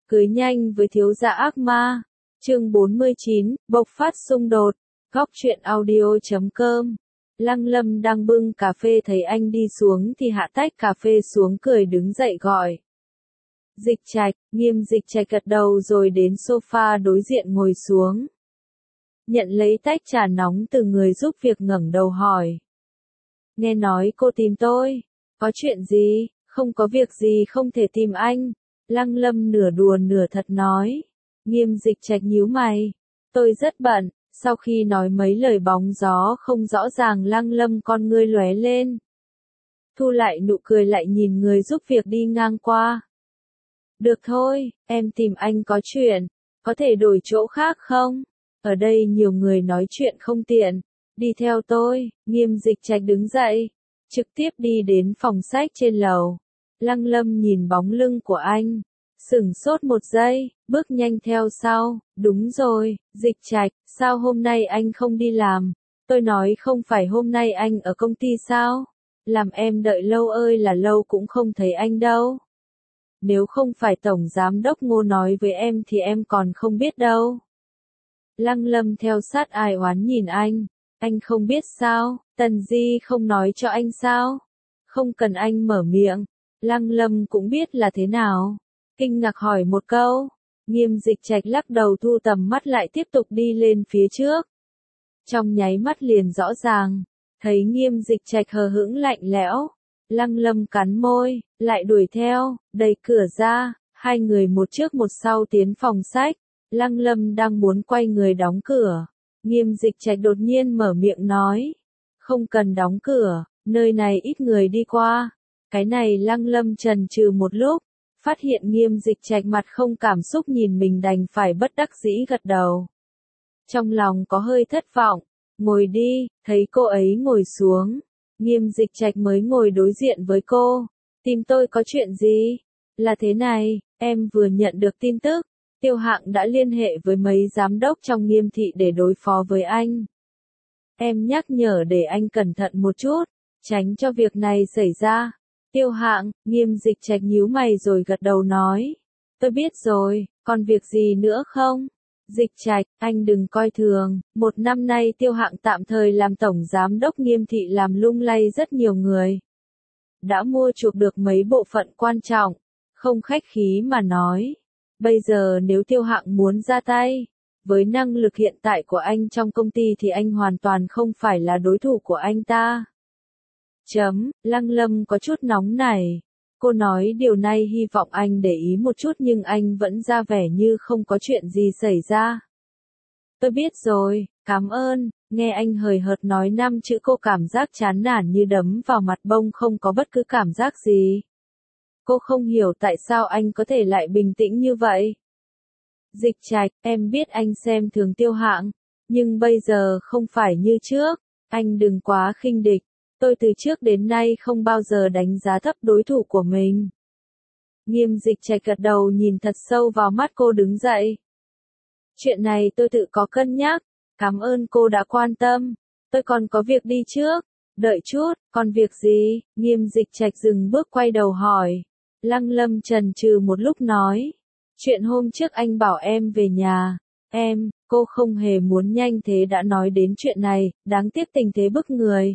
Cưới nhanh với thiếu gia ác ma. Chương 49, bộc phát xung đột. Góc truyện audio.com. Lăng Lâm đang bưng cà phê thấy anh đi xuống thì hạ tách cà phê xuống cười đứng dậy gọi. Dịch Trạch. Nghiêm Dịch Trạch gật đầu rồi đến sofa đối diện ngồi xuống. Nhận lấy tách trà nóng từ người giúp việc ngẩng đầu hỏi. Nghe nói cô tìm tôi. Có chuyện gì? Không có việc gì không thể tìm anh. Lăng Lâm nửa đùa nửa thật nói. Nghiêm Dịch Trạch nhíu mày. Tôi rất bận. Sau khi nói mấy lời bóng gió không rõ ràng, Lăng Lâm con ngươi lóe lên. Thu lại nụ cười lại nhìn người giúp việc đi ngang qua. Được thôi, em tìm anh có chuyện. Có thể đổi chỗ khác không? Ở đây nhiều người nói chuyện không tiện. Đi theo tôi. Nghiêm Dịch Trạch đứng dậy. Trực tiếp đi đến phòng sách trên lầu. Lăng Lâm nhìn bóng lưng của anh. Sửng sốt một giây, bước nhanh theo sau. Đúng rồi, Dịch Trạch, sao hôm nay anh không đi làm? Tôi nói không phải hôm nay anh ở công ty sao? Làm em đợi lâu ơi là lâu cũng không thấy anh đâu. Nếu không phải Tổng Giám Đốc Ngô nói với em thì em còn không biết đâu. Lăng Lâm theo sát ai oán nhìn anh không biết sao, Tần Di không nói cho anh sao? Không cần anh mở miệng, Lăng Lâm cũng biết là thế nào. Kinh ngạc hỏi một câu, Nghiêm Dịch Trạch lắc đầu thu tầm mắt lại tiếp tục đi lên phía trước. Trong nháy mắt liền rõ ràng, thấy Nghiêm Dịch Trạch hờ hững lạnh lẽo. Lăng Lâm cắn môi, lại đuổi theo, đẩy cửa ra, hai người một trước một sau tiến phòng sách. Lăng Lâm đang muốn quay người đóng cửa. Nghiêm Dịch Trạch đột nhiên mở miệng nói. Không cần đóng cửa, nơi này ít người đi qua. Cái này Lăng Lâm chần chừ một lúc. Phát hiện Nghiêm Dịch Trạch mặt không cảm xúc nhìn mình đành phải bất đắc dĩ gật đầu. Trong lòng có hơi thất vọng. Ngồi đi, thấy cô ấy ngồi xuống. Nghiêm Dịch Trạch mới ngồi đối diện với cô. Tìm tôi có chuyện gì? Là thế này, em vừa nhận được tin tức. Tiêu Hạng đã liên hệ với mấy giám đốc trong Nghiêm thị để đối phó với anh. Em nhắc nhở để anh cẩn thận một chút, tránh cho việc này xảy ra. Tiêu Hạng. Nghiêm Dịch Trạch nhíu mày rồi gật đầu nói. Tôi biết rồi, còn việc gì nữa không? Dịch Trạch, anh đừng coi thường, một năm nay Tiêu Hạng tạm thời làm tổng giám đốc Nghiêm thị làm lung lay rất nhiều người. Đã mua chuộc được mấy bộ phận quan trọng, không khách khí mà nói. Bây giờ nếu Tiêu Hạng muốn ra tay, với năng lực hiện tại của anh trong công ty thì anh hoàn toàn không phải là đối thủ của anh ta. Lăng Lâm có chút nóng nảy. Cô nói điều này hy vọng anh để ý một chút nhưng anh vẫn ra vẻ như không có chuyện gì xảy ra. Tôi biết rồi, cảm ơn. Nghe anh hời hợt nói 5 chữ cô cảm giác chán nản như đấm vào mặt bông, không có bất cứ cảm giác gì. Cô không hiểu tại sao anh có thể lại bình tĩnh như vậy. Dịch Trạch, em biết anh xem thường Tiêu Hạng, nhưng bây giờ không phải như trước. Anh đừng quá khinh địch. Tôi từ trước đến nay không bao giờ đánh giá thấp đối thủ của mình. Nghiêm Dịch Trạch gật đầu nhìn thật sâu vào mắt cô đứng dậy. Chuyện này tôi tự có cân nhắc. Cảm ơn cô đã quan tâm. Tôi còn có việc đi trước. Đợi chút, còn việc gì? Nghiêm Dịch Trạch dừng bước quay đầu hỏi. Lăng Lâm chần chừ một lúc nói. Chuyện hôm trước anh bảo em về nhà. Cô không hề muốn nhanh thế đã nói đến chuyện này, đáng tiếc tình thế bức người.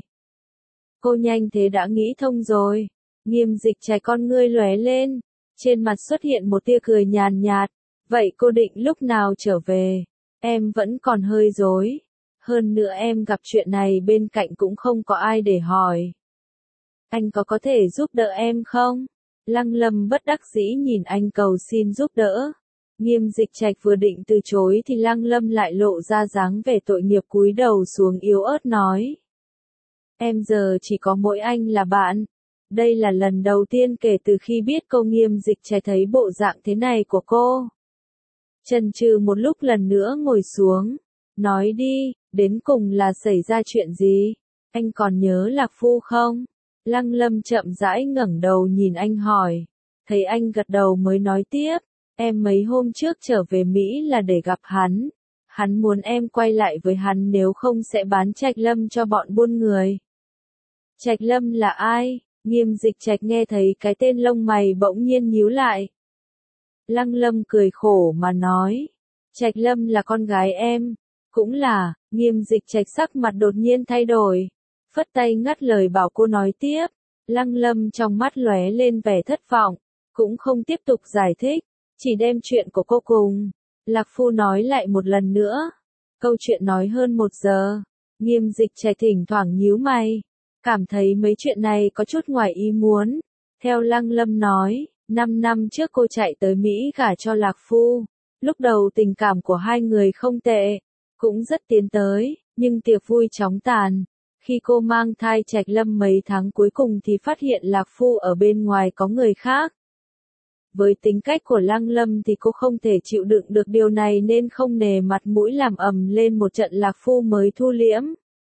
Cô nhanh thế đã nghĩ thông rồi. Nghiêm Dịch Trạch con ngươi lóe lên. Trên mặt xuất hiện một tia cười nhàn nhạt. Vậy cô định lúc nào trở về? Em vẫn còn hơi rối. Hơn nữa em gặp chuyện này bên cạnh cũng không có ai để hỏi. Anh có thể giúp đỡ em không? Lăng Lâm bất đắc dĩ nhìn anh cầu xin giúp đỡ. Nghiêm Dịch Trạch vừa định từ chối thì Lăng Lâm lại lộ ra dáng vẻ tội nghiệp cúi đầu xuống yếu ớt nói. Em giờ chỉ có mỗi anh là bạn. Đây là lần đầu tiên kể từ khi biết cô. Nghiêm Dịch Trạch thấy bộ dạng thế này của cô. Chần chừ một lúc lần nữa ngồi xuống. Nói đi, đến cùng là xảy ra chuyện gì? Anh còn nhớ Lạc Phu không? Lăng Lâm chậm rãi ngẩng đầu nhìn anh hỏi. Thấy anh gật đầu mới nói tiếp. Em mấy hôm trước trở về Mỹ là để gặp hắn. Hắn muốn em quay lại với hắn nếu không sẽ bán Trạch Lâm cho bọn buôn người. Trạch Lâm là ai? Nghiêm Dịch Trạch nghe thấy cái tên lông mày bỗng nhiên nhíu lại. Lăng Lâm cười khổ mà nói. Trạch Lâm là con gái em. Cũng là, Nghiêm Dịch Trạch sắc mặt đột nhiên thay đổi. Phất tay ngắt lời bảo cô nói tiếp. Lăng Lâm trong mắt lóe lên vẻ thất vọng. Cũng không tiếp tục giải thích. Chỉ đem chuyện của cô cùng Lạc Phu nói lại một lần nữa. Câu chuyện nói hơn 1 giờ. Nghiêm Dịch Trạch thỉnh thoảng nhíu mày. Cảm thấy mấy chuyện này có chút ngoài ý muốn. Theo Lăng Lâm nói, 5 năm trước cô chạy tới Mỹ gả cho Lạc Phu. Lúc đầu tình cảm của hai người không tệ, cũng rất tiến tới, nhưng tiệc vui chóng tàn. Khi cô mang thai Trạch Lâm mấy tháng cuối cùng thì phát hiện Lạc Phu ở bên ngoài có người khác. Với tính cách của Lăng Lâm thì cô không thể chịu đựng được điều này nên không nề mặt mũi làm ầm lên một trận Lạc Phu mới thu liễm.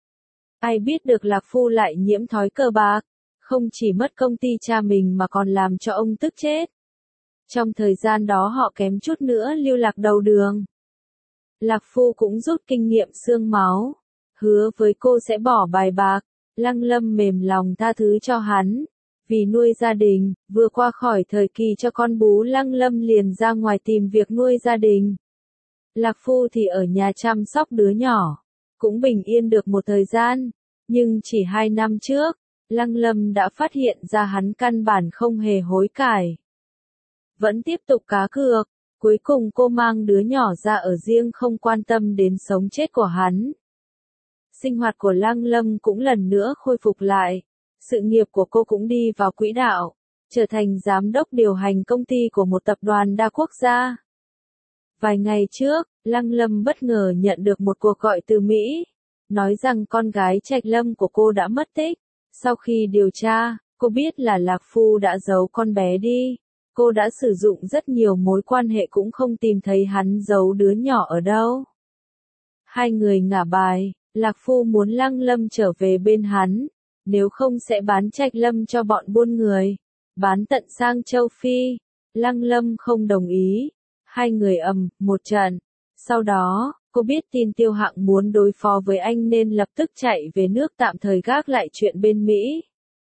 Ai biết được Lạc Phu lại nhiễm thói cờ bạc, không chỉ mất công ty cha mình mà còn làm cho ông tức chết. Trong thời gian đó họ kém chút nữa lưu lạc đầu đường. Lạc Phu cũng rút kinh nghiệm xương máu, hứa với cô sẽ bỏ bài bạc. Lăng Lâm mềm lòng tha thứ cho hắn. Vì nuôi gia đình, vừa qua khỏi thời kỳ cho con bú Lăng Lâm liền ra ngoài tìm việc nuôi gia đình. Lạc Phu thì ở nhà chăm sóc đứa nhỏ, cũng bình yên được một thời gian. Nhưng chỉ 2 năm trước, Lăng Lâm đã phát hiện ra hắn căn bản không hề hối cải. Vẫn tiếp tục cá cược, cuối cùng cô mang đứa nhỏ ra ở riêng không quan tâm đến sống chết của hắn. Sinh hoạt của Lăng Lâm cũng lần nữa khôi phục lại. Sự nghiệp của cô cũng đi vào quỹ đạo, trở thành giám đốc điều hành công ty của một tập đoàn đa quốc gia. Vài ngày trước, Lăng Lâm bất ngờ nhận được một cuộc gọi từ Mỹ, nói rằng con gái Trạch Lâm của cô đã mất tích. Sau khi điều tra, cô biết là Lạc Phu đã giấu con bé đi. Cô đã sử dụng rất nhiều mối quan hệ cũng không tìm thấy hắn giấu đứa nhỏ ở đâu. Hai người ngả bài, Lạc Phu muốn Lăng Lâm trở về bên hắn. Nếu không sẽ bán Trạch Lâm cho bọn buôn người, bán tận sang châu Phi. Lăng Lâm không đồng ý. Hai người một trận. Sau đó, cô biết tin Tiêu Hạng muốn đối phó với anh nên lập tức chạy về nước tạm thời gác lại chuyện bên Mỹ.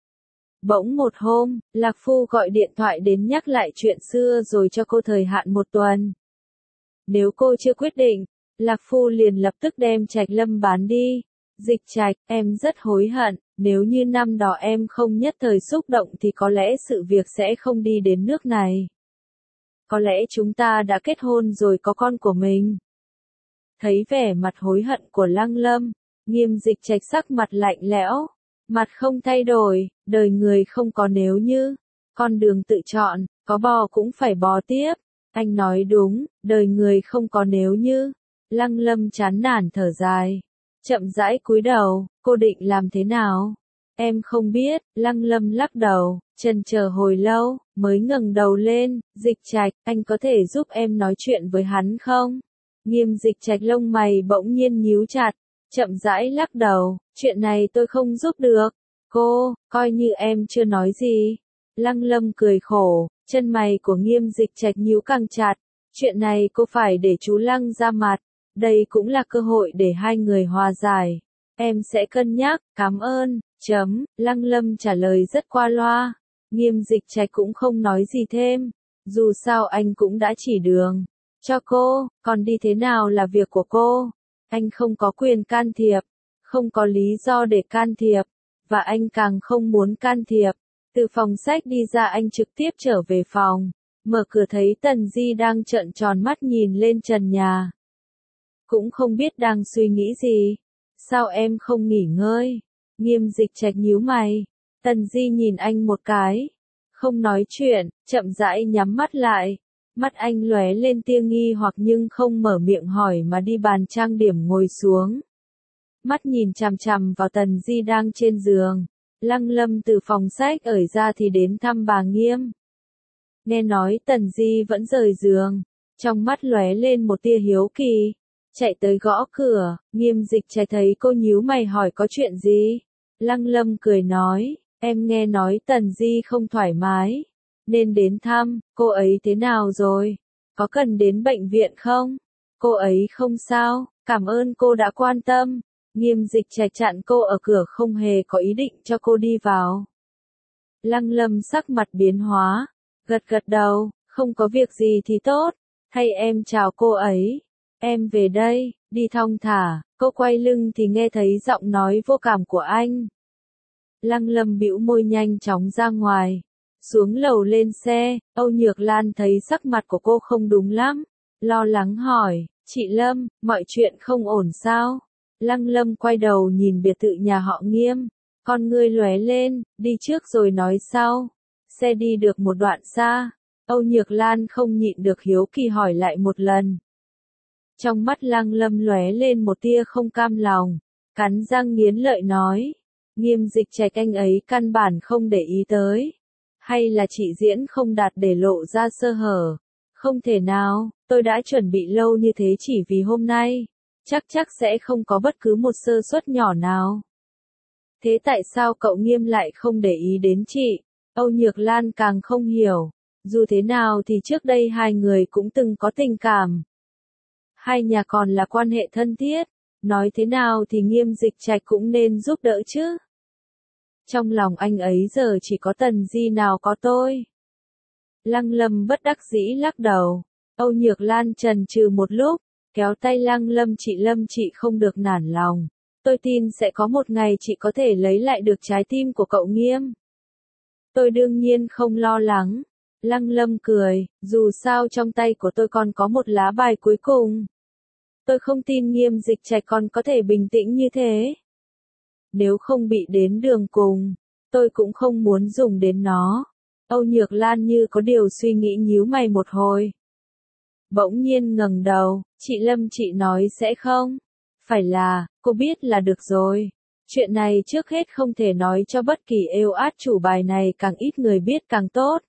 Bỗng một hôm, Lạc Phu gọi điện thoại đến nhắc lại chuyện xưa rồi cho cô thời hạn 1 tuần. Nếu cô chưa quyết định, Lạc Phu liền lập tức đem Trạch Lâm bán đi. Dịch Trạch, em rất hối hận, nếu như năm đó em không nhất thời xúc động thì có lẽ sự việc sẽ không đi đến nước này. Có lẽ chúng ta đã kết hôn rồi có con của mình. Thấy vẻ mặt hối hận của Lăng Lâm, Nghiêm Dịch Trạch sắc mặt lạnh lẽo, mặt không thay đổi, đời người không có nếu như, con đường tự chọn, có bò cũng phải bò tiếp. Anh nói đúng, đời người không có nếu như. Lăng Lâm chán nản thở dài, chậm rãi cúi đầu, cô định làm thế nào? Em không biết. Lăng Lâm lắc đầu, chần chờ hồi lâu, mới ngẩng đầu lên. Dịch Trạch, anh có thể giúp em nói chuyện với hắn không? Nghiêm Dịch Trạch lông mày bỗng nhiên nhíu chặt, chậm rãi lắc đầu, chuyện này tôi không giúp được. Cô, coi như em chưa nói gì. Lăng Lâm cười khổ, chân mày của Nghiêm Dịch Trạch nhíu càng chặt. Chuyện này cô phải để chú Lăng ra mặt. Đây cũng là cơ hội để hai người hòa giải. Em sẽ cân nhắc, cảm ơn. Lăng Lâm trả lời rất qua loa. Nghiêm Dịch Trạch cũng không nói gì thêm. Dù sao anh cũng đã chỉ đường cho cô, còn đi thế nào là việc của cô. Anh không có quyền can thiệp, không có lý do để can thiệp, và anh càng không muốn can thiệp. Từ phòng sách đi ra anh trực tiếp trở về phòng, mở cửa thấy Tần Di đang trợn tròn mắt nhìn lên trần nhà. Cũng không biết đang suy nghĩ gì. Sao em không nghỉ ngơi? Nghiêm Dịch Trạch nhíu mày. Tần Di nhìn anh một cái, không nói chuyện, chậm rãi nhắm mắt lại. Mắt anh lóe lên tia nghi hoặc nhưng không mở miệng hỏi mà đi bàn trang điểm ngồi xuống. Mắt nhìn chằm chằm vào Tần Di đang trên giường. Lăng Lâm từ phòng sách ởi ra thì đến thăm bà Nghiêm. Nghe nói Tần Di vẫn rời giường, trong mắt lóe lên một tia hiếu kỳ. Chạy tới gõ cửa, Nghiêm Dịch Trạch thấy cô nhíu mày hỏi có chuyện gì. Lăng Lâm cười nói, em nghe nói Tần Di không thoải mái, nên đến thăm. Cô ấy thế nào rồi? Có cần đến bệnh viện không? Cô ấy không sao, cảm ơn cô đã quan tâm. Nghiêm Dịch Trạch chặn cô ở cửa không hề có ý định cho cô đi vào. Lăng Lâm sắc mặt biến hóa, gật gật đầu, Không có việc gì thì tốt, hay em chào cô ấy. Em về đây, đi thong thả. Cô quay lưng thì nghe thấy giọng nói vô cảm của anh. Lăng Lâm bĩu môi nhanh chóng ra ngoài. Xuống lầu lên xe, Âu Nhược Lan thấy sắc mặt của cô không đúng lắm. Lo lắng hỏi, chị Lâm, mọi chuyện không ổn sao? Lăng Lâm quay đầu nhìn biệt thự nhà họ Nghiêm. Con ngươi lóe lên, đi trước rồi nói sau. Xe đi được một đoạn xa. Âu Nhược Lan không nhịn được hiếu kỳ hỏi lại một lần. Trong mắt Lăng Lâm lóe lên một tia không cam lòng. Cắn răng nghiến lợi nói. Nghiêm Dịch Trạch anh ấy căn bản không để ý tới. Hay là chị diễn không đạt để lộ ra sơ hở? Không thể nào, tôi đã chuẩn bị lâu như thế chỉ vì hôm nay. Chắc sẽ không có bất cứ một sơ suất nhỏ nào. Thế tại sao cậu Nghiêm lại không để ý đến chị? Âu Nhược Lan càng không hiểu. Dù thế nào thì trước đây hai người cũng từng có tình cảm. Hai nhà còn là quan hệ thân thiết. Nói thế nào thì Nghiêm Dịch Trạch cũng nên giúp đỡ chứ. Trong lòng anh ấy giờ chỉ có Tần Di nào có tôi. Lăng Lâm bất đắc dĩ lắc đầu. Âu Nhược Lan chần chừ một lúc, kéo tay Lăng Lâm, chị không được nản lòng. Tôi tin sẽ có một ngày chị có thể lấy lại được trái tim của cậu Nghiêm. Tôi đương nhiên không lo lắng. Lăng Lâm cười, dù sao trong tay của tôi còn có một lá bài cuối cùng. Tôi không tin Nghiêm Dịch Trạch còn có thể bình tĩnh như thế. Nếu không bị đến đường cùng, tôi cũng không muốn dùng đến nó. Âu Nhược Lan như có điều suy nghĩ nhíu mày một hồi. Bỗng nhiên ngẩng đầu, chị Lâm chị nói sẽ không? Phải là, cô biết là được rồi. Chuyện này trước hết không thể nói cho bất kỳ êu át chủ bài này, càng ít người biết càng tốt.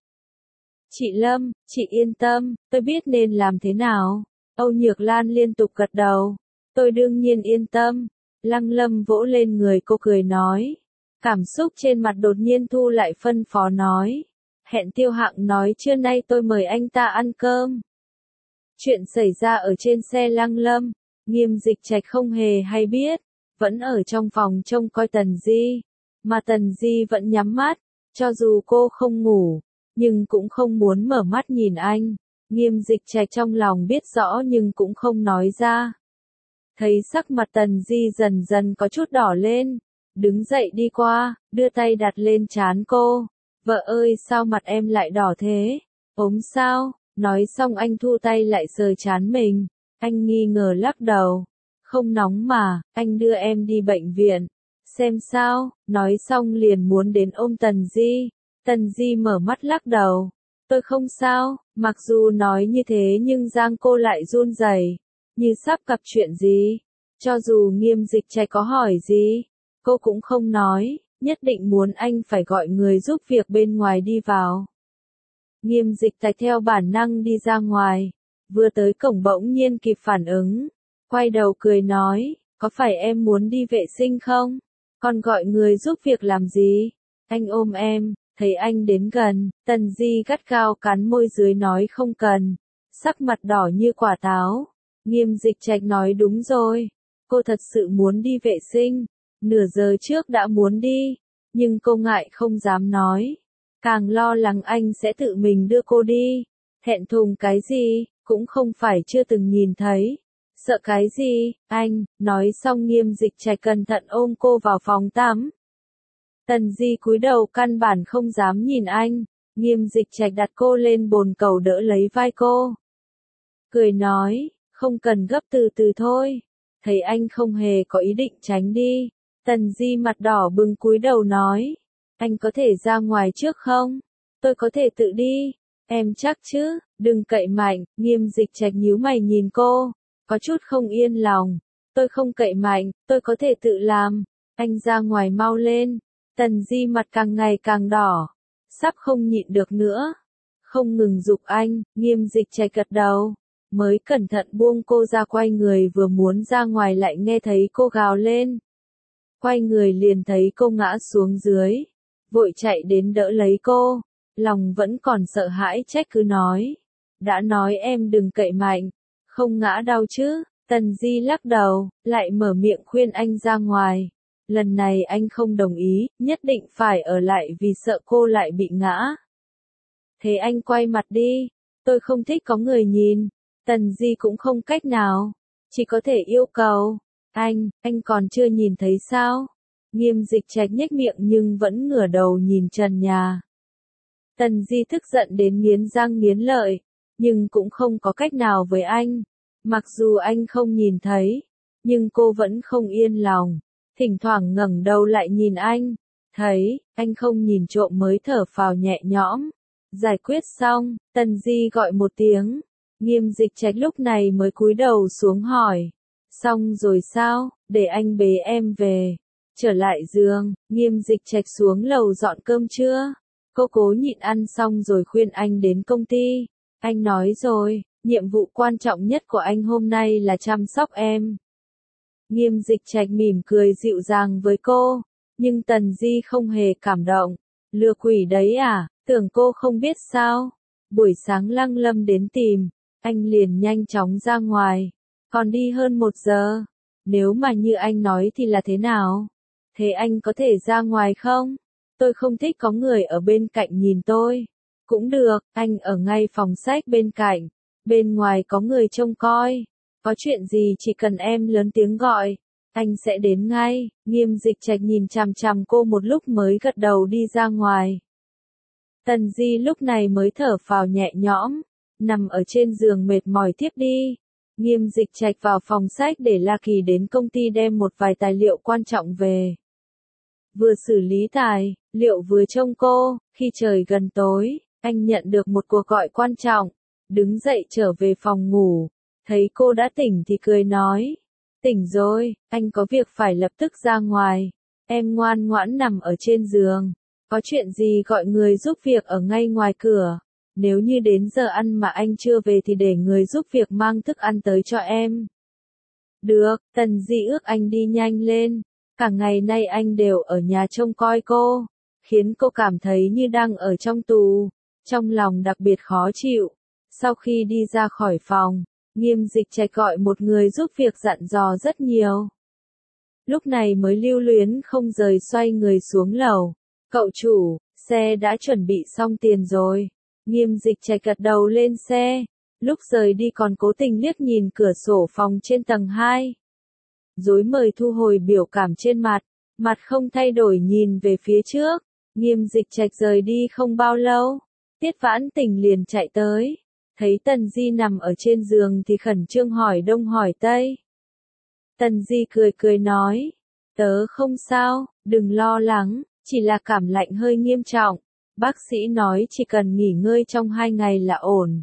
Chị Lâm, chị yên tâm, tôi biết nên làm thế nào. Âu Nhược Lan liên tục gật đầu. Tôi đương nhiên yên tâm. Lăng Lâm vỗ lên người cô cười nói. Cảm xúc trên mặt đột nhiên thu lại, phân phó nói. Hẹn Tiêu Hạng nói trưa nay tôi mời anh ta ăn cơm. Chuyện xảy ra ở trên xe Lăng Lâm, Nghiêm Dịch Trạch không hề hay biết, vẫn ở trong phòng trông coi Tần Di, mà Tần Di vẫn nhắm mắt, cho dù cô không ngủ, nhưng cũng không muốn mở mắt nhìn anh. Nghiêm Dịch Trạch trong lòng biết rõ nhưng cũng không nói ra. Thấy sắc mặt Tần Di dần dần có chút đỏ lên, đứng dậy đi qua, đưa tay đặt lên trán cô. Vợ ơi, sao mặt em lại đỏ thế? Ốm sao? Nói xong anh thu tay lại sờ trán mình. Anh nghi ngờ lắc đầu. Không nóng mà, anh đưa em đi bệnh viện. Xem sao? Nói xong liền muốn đến ôm Tần Di. Tần Di mở mắt lắc đầu. Tôi không sao. Mặc dù nói như thế nhưng Giang cô lại run rẩy, như sắp gặp chuyện gì. Cho dù Nghiêm Dịch Trạch có hỏi gì, cô cũng không nói, nhất định muốn anh phải gọi người giúp việc bên ngoài đi vào. Nghiêm Dịch Trạch theo bản năng đi ra ngoài, vừa tới cổng bỗng nhiên kịp phản ứng, quay đầu cười nói, có phải em muốn đi vệ sinh không? Còn gọi người giúp việc làm gì? Anh ôm em. Thấy anh đến gần, Tần Di gắt gao cắn môi dưới nói không cần, sắc mặt đỏ như quả táo. Nghiêm Dịch Trạch nói đúng rồi, cô thật sự muốn đi vệ sinh, nửa giờ trước đã muốn đi, nhưng cô ngại không dám nói, càng lo lắng anh sẽ tự mình đưa cô đi. Thẹn thùng cái gì, cũng không phải chưa từng nhìn thấy. Sợ cái gì, anh, nói xong Nghiêm Dịch Trạch cẩn thận ôm cô vào phòng tắm. Tần Di cúi đầu căn bản không dám nhìn anh, Nghiêm Dịch Trạch đặt cô lên bồn cầu đỡ lấy vai cô. Cười nói, không cần gấp, từ từ thôi. Thấy anh không hề có ý định tránh đi, Tần Di mặt đỏ bừng cúi đầu nói, anh có thể ra ngoài trước không? Tôi có thể tự đi. Em chắc chứ, đừng cậy mạnh. Nghiêm Dịch Trạch nhíu mày nhìn cô, có chút không yên lòng. Tôi không cậy mạnh, tôi có thể tự làm. Anh ra ngoài mau lên. Tần Di mặt càng ngày càng đỏ, sắp không nhịn được nữa, không ngừng giục anh. Nghiêm Dịch Trạch gật đầu, mới cẩn thận buông cô ra, quay người vừa muốn ra ngoài lại nghe thấy cô gào lên. Quay người liền thấy cô ngã xuống dưới, vội chạy đến đỡ lấy cô, lòng vẫn còn sợ hãi trách cứ nói. Đã nói em đừng cậy mạnh, không ngã đau chứ. Tần Di lắc đầu, lại mở miệng khuyên anh ra ngoài. Lần này anh không đồng ý, nhất định phải ở lại vì sợ cô lại bị ngã. Thế anh quay mặt đi, Tôi không thích có người nhìn. Tần Di cũng không cách nào. Chỉ có thể yêu cầu. Anh còn chưa nhìn thấy sao? Nghiêm Dịch Trạch nhếch miệng nhưng vẫn ngửa đầu nhìn trần nhà. Tần Di tức giận đến nghiến răng nghiến lợi, nhưng cũng không có cách nào với anh. Mặc dù anh không nhìn thấy, nhưng cô vẫn không yên lòng. Thỉnh thoảng ngẩng đầu lại nhìn anh. Thấy, anh không nhìn trộm mới thở phào nhẹ nhõm. Giải quyết xong, Tần Di gọi một tiếng. Nghiêm Dịch Trạch lúc này mới cúi đầu xuống hỏi. Xong rồi sao, để anh bế em về. Trở lại giường, Nghiêm Dịch Trạch xuống lầu dọn cơm trưa. Cô cố nhịn ăn xong rồi khuyên anh đến công ty. Anh nói rồi, nhiệm vụ quan trọng nhất của anh hôm nay là chăm sóc em. Nghiêm Dịch Trạch mỉm cười dịu dàng với cô, nhưng Tần Di không hề cảm động. Lừa quỷ đấy à, tưởng cô không biết sao. Buổi sáng Lăng Lâm đến tìm, anh liền nhanh chóng ra ngoài. Còn đi hơn 1 giờ. Nếu mà như anh nói thì là thế nào? Thế anh có thể ra ngoài không? Tôi không thích có người ở bên cạnh nhìn tôi. Cũng được, anh ở ngay phòng sách bên cạnh. Bên ngoài có người trông coi. Có chuyện gì chỉ cần em lớn tiếng gọi. Anh sẽ đến ngay. Nghiêm Dịch Trạch nhìn chằm chằm cô một lúc mới gật đầu đi ra ngoài. Tần Di lúc này mới thở phào nhẹ nhõm. Nằm ở trên giường mệt mỏi thiếp đi. Nghiêm Dịch Trạch vào phòng sách để La Kỳ đến công ty đem một vài tài liệu quan trọng về. Vừa xử lý tài liệu vừa trông cô, khi trời gần tối, anh nhận được một cuộc gọi quan trọng. Đứng dậy trở về phòng ngủ, thấy cô đã tỉnh thì cười nói. Tỉnh rồi, anh có việc phải lập tức ra ngoài. Em ngoan ngoãn nằm ở trên giường. Có chuyện gì gọi người giúp việc ở ngay ngoài cửa. Nếu như đến giờ ăn mà anh chưa về thì để người giúp việc mang thức ăn tới cho em. Được, Tần Di ước anh đi nhanh lên. Cả ngày nay anh đều ở nhà trông coi cô, khiến cô cảm thấy như đang ở trong tù, trong lòng đặc biệt khó chịu. Sau khi đi ra khỏi phòng, Nghiêm Dịch Trạch gọi một người giúp việc dặn dò rất nhiều. Lúc này mới lưu luyến không rời xoay người xuống lầu. Cậu chủ, xe đã chuẩn bị xong tiền rồi. Nghiêm Dịch Trạch gật đầu lên xe. Lúc rời đi còn cố tình liếc nhìn cửa sổ phòng trên tầng 2. Rối mời thu hồi biểu cảm trên mặt, mặt không thay đổi nhìn về phía trước. Nghiêm Dịch Trạch rời đi không bao lâu, Tiết Vãn Tình liền chạy tới, thấy Tần Di nằm ở trên giường thì khẩn trương hỏi đông hỏi tây. Tần Di cười cười nói, tớ không sao, đừng lo lắng, chỉ là cảm lạnh hơi nghiêm trọng. Bác sĩ nói chỉ cần nghỉ ngơi trong 2 ngày là ổn.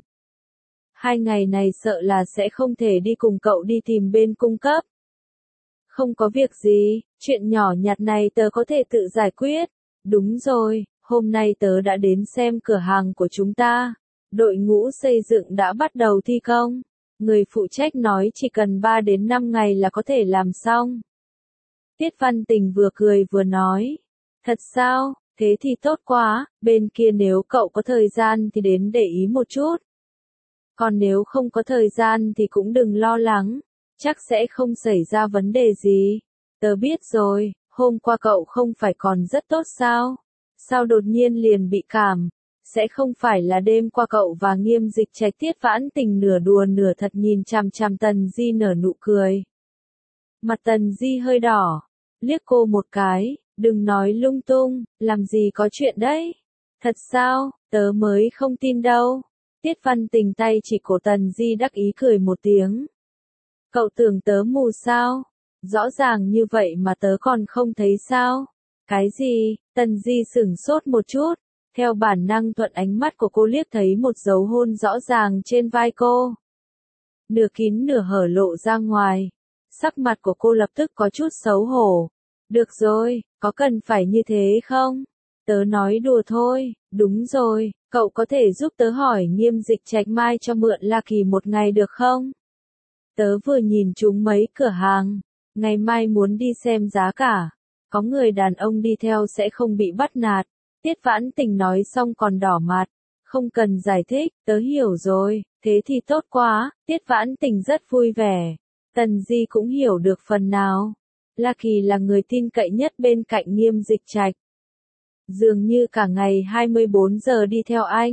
2 ngày này sợ là sẽ không thể đi cùng cậu đi tìm bên cung cấp. Không có việc gì, chuyện nhỏ nhặt này tớ có thể tự giải quyết. Đúng rồi, hôm nay tớ đã đến xem cửa hàng của chúng ta. Đội ngũ xây dựng đã bắt đầu thi công. Người phụ trách nói chỉ cần 3 đến 5 ngày là có thể làm xong. Tiết Văn Tình vừa cười vừa nói. Thật sao, thế thì tốt quá, bên kia nếu cậu có thời gian thì đến để ý một chút. Còn nếu không có thời gian thì cũng đừng lo lắng. Chắc sẽ không xảy ra vấn đề gì. Tớ biết rồi, hôm qua cậu không phải còn rất tốt sao? Sao đột nhiên liền bị cảm? Sẽ không phải là đêm qua cậu và Nghiêm Dịch Trạch Tiết Vãn Tình nửa đùa nửa thật nhìn chằm chằm Tần Di nở nụ cười. Mặt Tần Di hơi đỏ, liếc cô một cái, đừng nói lung tung, làm gì có chuyện đấy. Thật sao, tớ mới không tin đâu. Tiết Văn Tình tay chỉ cổ Tần Di đắc ý cười một tiếng. Cậu tưởng tớ mù sao? Rõ ràng như vậy mà tớ còn không thấy sao? Cái gì? Tần Di sửng sốt một chút. Theo bản năng thuận ánh mắt của cô liếc thấy một dấu hôn rõ ràng trên vai cô. Nửa kín nửa hở lộ ra ngoài. Sắc mặt của cô lập tức có chút xấu hổ. Được rồi, có cần phải như thế không? Tớ nói đùa thôi. Đúng rồi, cậu có thể giúp tớ hỏi Nghiêm Dịch Trạch mai cho mượn La Kỳ một ngày được không? Tớ vừa nhìn chúng mấy cửa hàng, ngày mai muốn đi xem giá cả. Có người đàn ông đi theo sẽ không bị bắt nạt. Tiết Vãn Tình nói xong còn đỏ mặt. Không cần giải thích, tớ hiểu rồi, thế thì tốt quá. Tiết Vãn Tình rất vui vẻ. Tần Di cũng hiểu được phần nào. La Kỳ là người tin cậy nhất bên cạnh Nghiêm Dịch Trạch. Dường như cả ngày 24 giờ đi theo anh.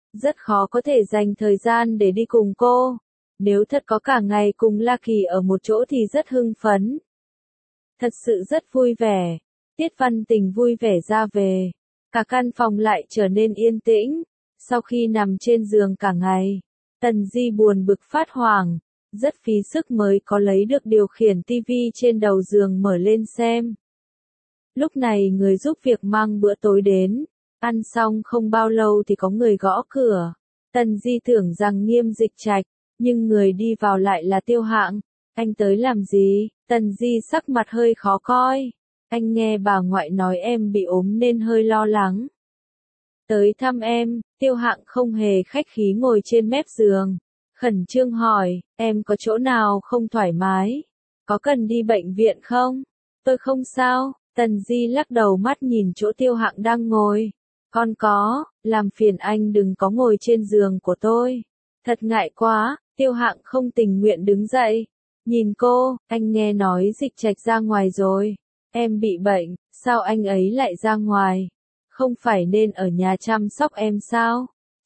Rất khó có thể dành thời gian để đi cùng cô. Nếu thật có cả ngày cùng La Kỳ ở một chỗ thì rất hưng phấn. Thật sự rất vui vẻ. Tiết Văn Tình vui vẻ ra về. Cả căn phòng lại trở nên yên tĩnh. Sau khi nằm trên giường cả ngày, Tần Di buồn bực phát hoảng. Rất phí sức mới có lấy được điều khiển tivi trên đầu giường mở lên xem. Lúc này người giúp việc mang bữa tối đến. Ăn xong không bao lâu thì có người gõ cửa. Tần Di tưởng rằng Nghiêm Dịch Trạch, nhưng người đi vào lại là Tiêu Hạng. Anh tới làm gì? Tần Di sắc mặt hơi khó coi. Anh nghe bà ngoại nói em bị ốm nên hơi lo lắng. Tới thăm em, Tiêu Hạng không hề khách khí ngồi trên mép giường. Khẩn trương hỏi, em có chỗ nào không thoải mái? Có cần đi bệnh viện không? Tôi không sao. Tần Di lắc đầu mắt nhìn chỗ Tiêu Hạng đang ngồi. Con có, làm phiền anh đừng có ngồi trên giường của tôi. Thật ngại quá. Tiêu Hạng không tình nguyện đứng dậy. Nhìn cô, anh nghe nói Dịch Trạch ra ngoài rồi. Em bị bệnh, sao anh ấy lại ra ngoài? Không phải nên ở nhà chăm sóc em sao?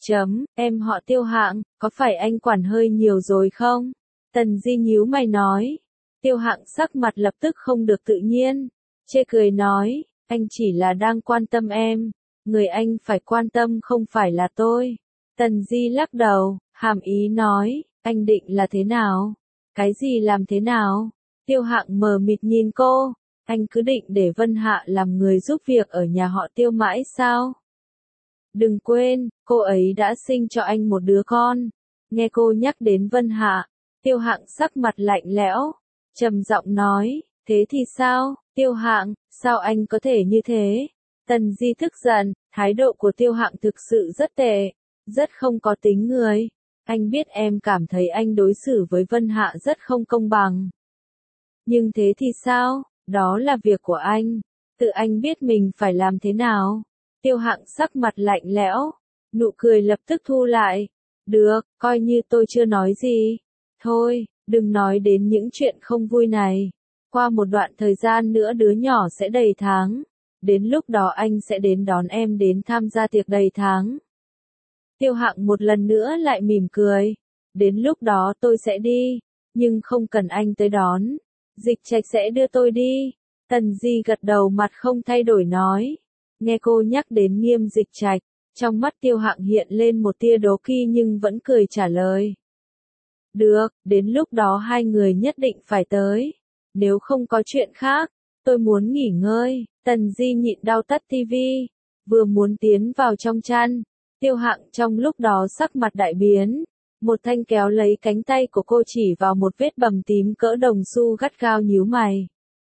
Em họ Tiêu Hạng, có phải anh quản hơi nhiều rồi không? Tần Di nhíu mày nói. Tiêu Hạng sắc mặt lập tức không được tự nhiên. Chê cười nói, anh chỉ là đang quan tâm em. Người anh phải quan tâm không phải là tôi. Tần Di lắc đầu, hàm ý nói, anh định là thế nào? Cái gì làm thế nào? Tiêu Hạng mờ mịt nhìn cô. Anh cứ định để Vân Hạ làm người giúp việc ở nhà họ Tiêu mãi sao? Đừng quên, cô ấy đã sinh cho anh một đứa con. Nghe cô nhắc đến Vân Hạ, Tiêu Hạng sắc mặt lạnh lẽo, trầm giọng nói, thế thì sao? Tiêu Hạng, sao anh có thể như thế? Tần Di tức giận, thái độ của Tiêu Hạng thực sự rất tệ, rất không có tính người. Anh biết em cảm thấy anh đối xử với Vân Hạ rất không công bằng. Nhưng thế thì sao? Đó là việc của anh. Tự anh biết mình phải làm thế nào. Tiêu Hạng sắc mặt lạnh lẽo, nụ cười lập tức thu lại. Được, coi như tôi chưa nói gì. Thôi, đừng nói đến những chuyện không vui này. Qua một đoạn thời gian nữa đứa nhỏ sẽ đầy tháng. Đến lúc đó anh sẽ đến đón em đến tham gia tiệc đầy tháng. Tiêu Hạng một lần nữa lại mỉm cười. Đến lúc đó tôi sẽ đi, nhưng không cần anh tới đón. Dịch Trạch sẽ đưa tôi đi. Tần Di gật đầu mặt không thay đổi nói. Nghe cô nhắc đến Nghiêm Dịch Trạch, trong mắt Tiêu Hạng hiện lên một tia đố kỵ nhưng vẫn cười trả lời. Được, đến lúc đó hai người nhất định phải tới. Nếu không có chuyện khác, tôi muốn nghỉ ngơi. Tần Di nhịn đau tắt tivi, vừa muốn tiến vào trong chăn. Tiêu Hạng trong lúc đó sắc mặt đại biến. Một thanh kéo lấy cánh tay của cô chỉ vào một vết bầm tím cỡ đồng xu gắt gao nhíu mày.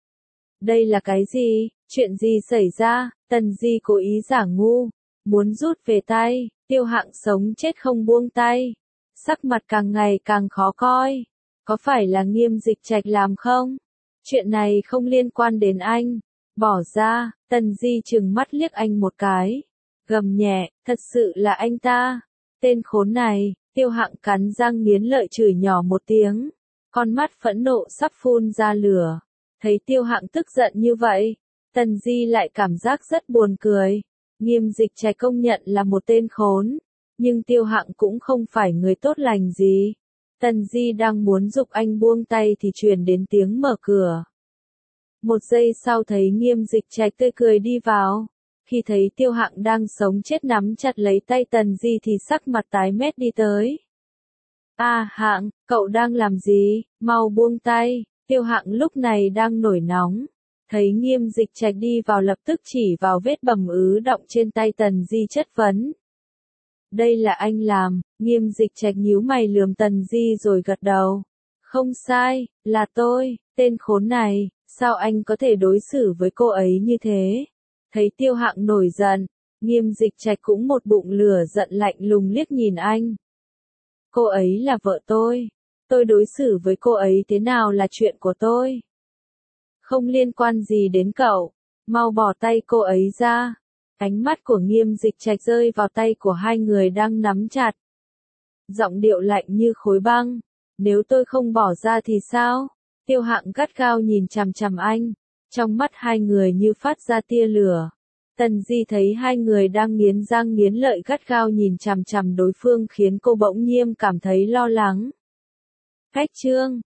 Đây là cái gì? Chuyện gì xảy ra? Tần Di cố ý giả ngu, muốn rút về tay. Tiêu Hạng sống chết không buông tay. Sắc mặt càng ngày càng khó coi. Có phải là Nghiêm Dịch Trạch làm không? Chuyện này không liên quan đến anh. Bỏ ra. Tần Di trừng mắt liếc anh một cái. Gầm nhẹ, thật sự là anh ta. Tên khốn này. Tiêu Hạng cắn răng nghiến lợi chửi nhỏ một tiếng. Con mắt phẫn nộ sắp phun ra lửa. Thấy Tiêu Hạng tức giận như vậy, Tần Di lại cảm giác rất buồn cười. Nghiêm Dịch Trạch công nhận là một tên khốn, nhưng Tiêu Hạng cũng không phải người tốt lành gì. Tần Di đang muốn giục anh buông tay thì truyền đến tiếng mở cửa. Một giây sau thấy Nghiêm Dịch Trạch tươi cười đi vào. Khi thấy Tiêu Hạng đang sống chết nắm chặt lấy tay Tần Di thì sắc mặt tái mét đi tới. Hạng, cậu đang làm gì? Mau buông tay. Tiêu Hạng lúc này đang nổi nóng. Thấy Nghiêm Dịch Trạch đi vào lập tức chỉ vào vết bầm ứ động trên tay Tần Di chất vấn. Đây là anh làm. Nghiêm Dịch Trạch nhíu mày lườm Tần Di rồi gật đầu. Không sai, là tôi. Tên khốn này, sao anh có thể đối xử với cô ấy như thế? Thấy Tiêu Hạng nổi giận, Nghiêm Dịch Trạch cũng một bụng lửa giận lạnh lùng liếc nhìn anh. Cô ấy là vợ tôi. Tôi đối xử với cô ấy thế nào là chuyện của tôi. Không liên quan gì đến cậu. Mau bỏ tay cô ấy ra. Ánh mắt của Nghiêm Dịch Trạch rơi vào tay của hai người đang nắm chặt. Giọng điệu lạnh như khối băng. Nếu tôi không bỏ ra thì sao? Tiêu Hạng gắt gao nhìn chằm chằm anh. Trong mắt hai người như phát ra tia lửa. Tần Di thấy hai người đang nghiến răng nghiến lợi gắt gao nhìn chằm chằm đối phương khiến cô bỗng nhiên cảm thấy lo lắng. Khách Trương,